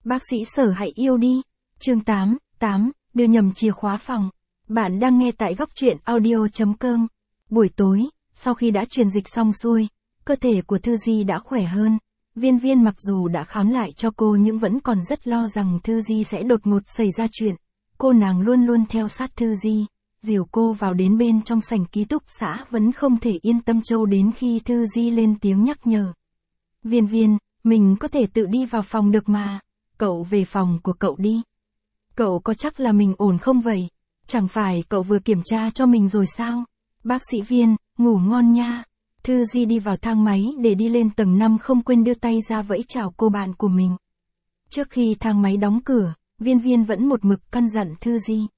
Bác sĩ Sở hãy yêu đi. Chương 8, đưa nhầm chìa khóa phòng. Bạn đang nghe tại góc truyện audio.com. Buổi tối, sau khi đã truyền dịch xong xuôi, cơ thể của Thư Di đã khỏe hơn. Viên Viên mặc dù đã khám lại cho cô nhưng vẫn còn rất lo rằng Thư Di sẽ đột ngột xảy ra chuyện. Cô nàng luôn luôn theo sát Thư Di, dìu cô vào đến bên trong sảnh ký túc xá vẫn không thể yên tâm châu đến khi Thư Di lên tiếng nhắc nhở. Viên Viên, mình có thể tự đi vào phòng được mà, cậu về phòng của cậu đi. Cậu có chắc là mình ổn không vậy? Chẳng phải cậu vừa kiểm tra cho mình rồi sao? Bác sĩ Viên, ngủ ngon nha. Thư Di đi vào thang máy để đi lên tầng 5 không quên đưa tay ra vẫy chào cô bạn của mình. Trước khi thang máy đóng cửa, Viên Viên vẫn một mực căn dặn Thư Di.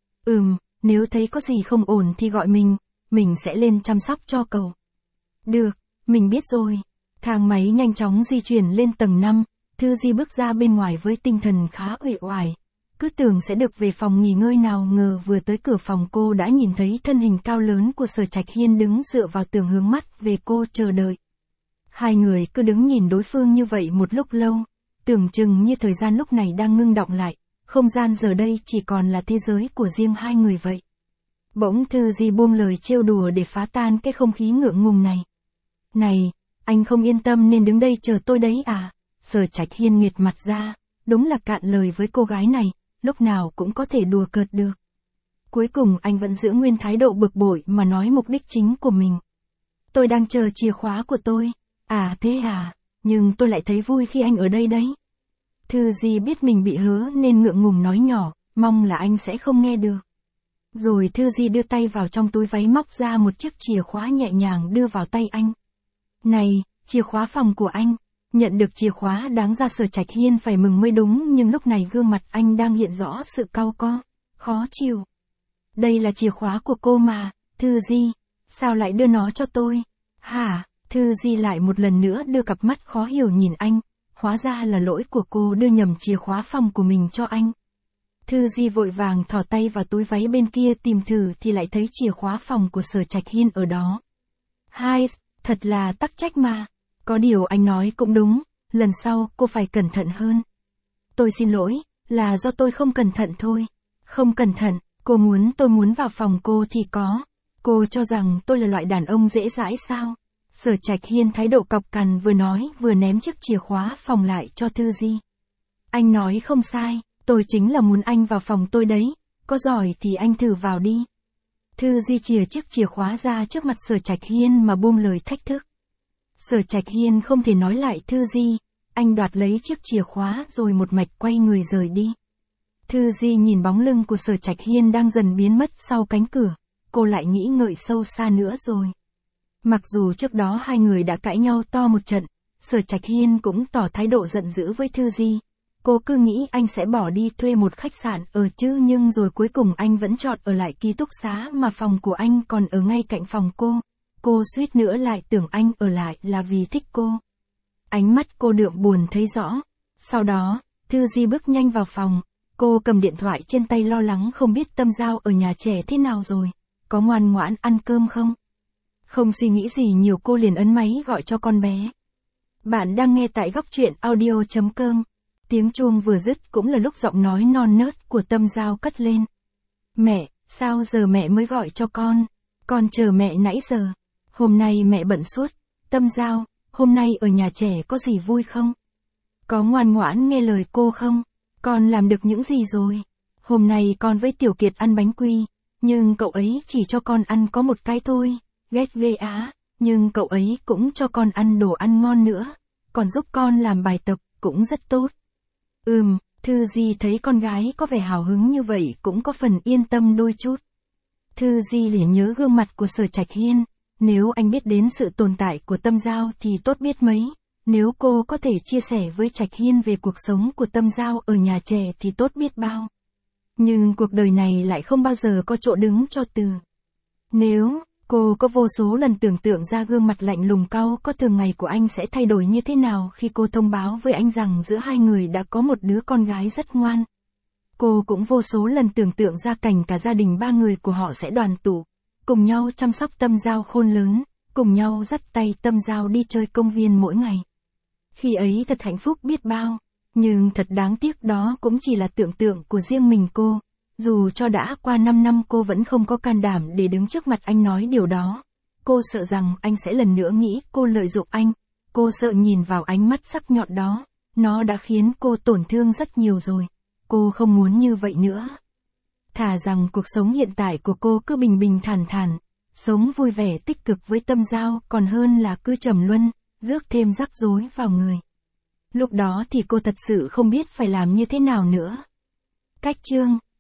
Nếu thấy có gì không ổn thì gọi mình sẽ lên chăm sóc cho cậu. Được, mình biết rồi. Thang máy nhanh chóng di chuyển lên tầng 5, Thư Di bước ra bên ngoài với tinh thần khá uể oải. Cứ tưởng sẽ được về phòng nghỉ ngơi nào ngờ vừa tới cửa phòng cô đã nhìn thấy thân hình cao lớn của Sở Trạch Hiên đứng dựa vào tường hướng mắt về cô chờ đợi. Hai người cứ đứng nhìn đối phương như vậy một lúc lâu, tưởng chừng như thời gian lúc này đang ngưng đọng lại, không gian giờ đây chỉ còn là thế giới của riêng hai người vậy. Bỗng Thư Di buông lời trêu đùa để phá tan cái không khí ngượng ngùng này. Này, anh không yên tâm nên đứng đây chờ tôi đấy à? Sở Trạch Hiên nghiệt mặt ra, đúng là cạn lời với cô gái này, lúc nào cũng có thể đùa cợt được. Cuối cùng anh vẫn giữ nguyên thái độ bực bội mà nói mục đích chính của mình. Tôi đang chờ chìa khóa của tôi. À thế à, nhưng tôi lại thấy vui khi anh ở đây đấy. Thư Di biết mình bị hớ nên ngượng ngùng nói nhỏ, mong là anh sẽ không nghe được. Rồi Thư Di đưa tay vào trong túi váy móc ra một chiếc chìa khóa nhẹ nhàng đưa vào tay anh. Này, chìa khóa phòng của anh. Nhận được chìa khóa đáng ra Sở Trạch Hiên phải mừng mới đúng nhưng lúc này gương mặt anh đang hiện rõ sự cau co, khó chịu. Đây là chìa khóa của cô mà, Thư Di, sao lại đưa nó cho tôi? Hả? Thư Di lại một lần nữa đưa cặp mắt khó hiểu nhìn anh, hóa ra là lỗi của cô đưa nhầm chìa khóa phòng của mình cho anh. Thư Di vội vàng thò tay vào túi váy bên kia tìm thử thì lại thấy chìa khóa phòng của Sở Trạch Hiên ở đó. Hai, thật là tắc trách mà. Có điều anh nói cũng đúng, lần sau cô phải cẩn thận hơn. Tôi xin lỗi, là do tôi không cẩn thận thôi. Không cẩn thận, cô muốn tôi muốn vào phòng cô thì có. Cô cho rằng tôi là loại đàn ông dễ dãi sao? Sở Trạch Hiên thái độ cọc cằn vừa nói vừa ném chiếc chìa khóa phòng lại cho Thư Di. Anh nói không sai, tôi chính là muốn anh vào phòng tôi đấy, có giỏi thì anh thử vào đi. Thư Di chìa chiếc chìa khóa ra trước mặt Sở Trạch Hiên mà buông lời thách thức. Sở Trạch Hiên không thể nói lại Thư Di, anh đoạt lấy chiếc chìa khóa rồi một mạch quay người rời đi. Thư Di nhìn bóng lưng của Sở Trạch Hiên đang dần biến mất sau cánh cửa, cô lại nghĩ ngợi sâu xa nữa rồi. Mặc dù trước đó hai người đã cãi nhau to một trận, Sở Trạch Hiên cũng tỏ thái độ giận dữ với Thư Di. Cô cứ nghĩ anh sẽ bỏ đi thuê một khách sạn ở chứ nhưng rồi cuối cùng anh vẫn chọn ở lại ký túc xá mà phòng của anh còn ở ngay cạnh phòng cô. Cô suýt nữa lại tưởng anh ở lại là vì thích cô. Ánh mắt cô đượm buồn thấy rõ. Sau đó, Thư Di bước nhanh vào phòng. Cô cầm điện thoại trên tay lo lắng không biết Tâm Giao ở nhà trẻ thế nào rồi. Có ngoan ngoãn ăn cơm không? Không suy nghĩ gì nhiều cô liền ấn máy gọi cho con bé. Bạn đang nghe tại góc truyện audio.com. Tiếng chuông vừa dứt cũng là lúc giọng nói non nớt của Tâm Giao cất lên. Mẹ, sao giờ mẹ mới gọi cho con? Con chờ mẹ nãy giờ. Hôm nay mẹ bận suốt. Tâm Giao, hôm nay ở nhà trẻ có gì vui không? Có ngoan ngoãn nghe lời cô không? Con làm được những gì rồi? Hôm nay con với Tiểu Kiệt ăn bánh quy, nhưng cậu ấy chỉ cho con ăn có một cái thôi. Ghét ghê á, nhưng cậu ấy cũng cho con ăn đồ ăn ngon nữa. Còn giúp con làm bài tập, cũng rất tốt. Thư Di thấy con gái có vẻ hào hứng như vậy cũng có phần yên tâm đôi chút. Thư Di liền nhớ gương mặt của Sở Trạch Hiên. Nếu anh biết đến sự tồn tại của Tâm Giao thì tốt biết mấy. Nếu cô có thể chia sẻ với Trạch Hiên về cuộc sống của Tâm Giao ở nhà trẻ thì tốt biết bao. Nhưng cuộc đời này lại không bao giờ có chỗ đứng cho từ. Nếu cô có vô số lần tưởng tượng ra gương mặt lạnh lùng cau có thường ngày của anh sẽ thay đổi như thế nào khi cô thông báo với anh rằng giữa hai người đã có một đứa con gái rất ngoan. Cô cũng vô số lần tưởng tượng ra cảnh cả gia đình ba người của họ sẽ đoàn tụ, cùng nhau chăm sóc Tâm Giao khôn lớn, cùng nhau dắt tay Tâm Giao đi chơi công viên mỗi ngày. Khi ấy thật hạnh phúc biết bao. Nhưng thật đáng tiếc đó cũng chỉ là tưởng tượng của riêng mình cô. Dù cho đã qua 5 năm cô vẫn không có can đảm để đứng trước mặt anh nói điều đó. Cô sợ rằng anh sẽ lần nữa nghĩ cô lợi dụng anh. Cô sợ nhìn vào ánh mắt sắc nhọn đó. Nó đã khiến cô tổn thương rất nhiều rồi. Cô không muốn như vậy nữa. Thà rằng cuộc sống hiện tại của cô cứ bình bình thản thản, sống vui vẻ tích cực với Tâm Giao còn hơn là cứ trầm luân, rước thêm rắc rối vào người. Lúc đó thì cô thật sự không biết phải làm như thế nào nữa. Cách chương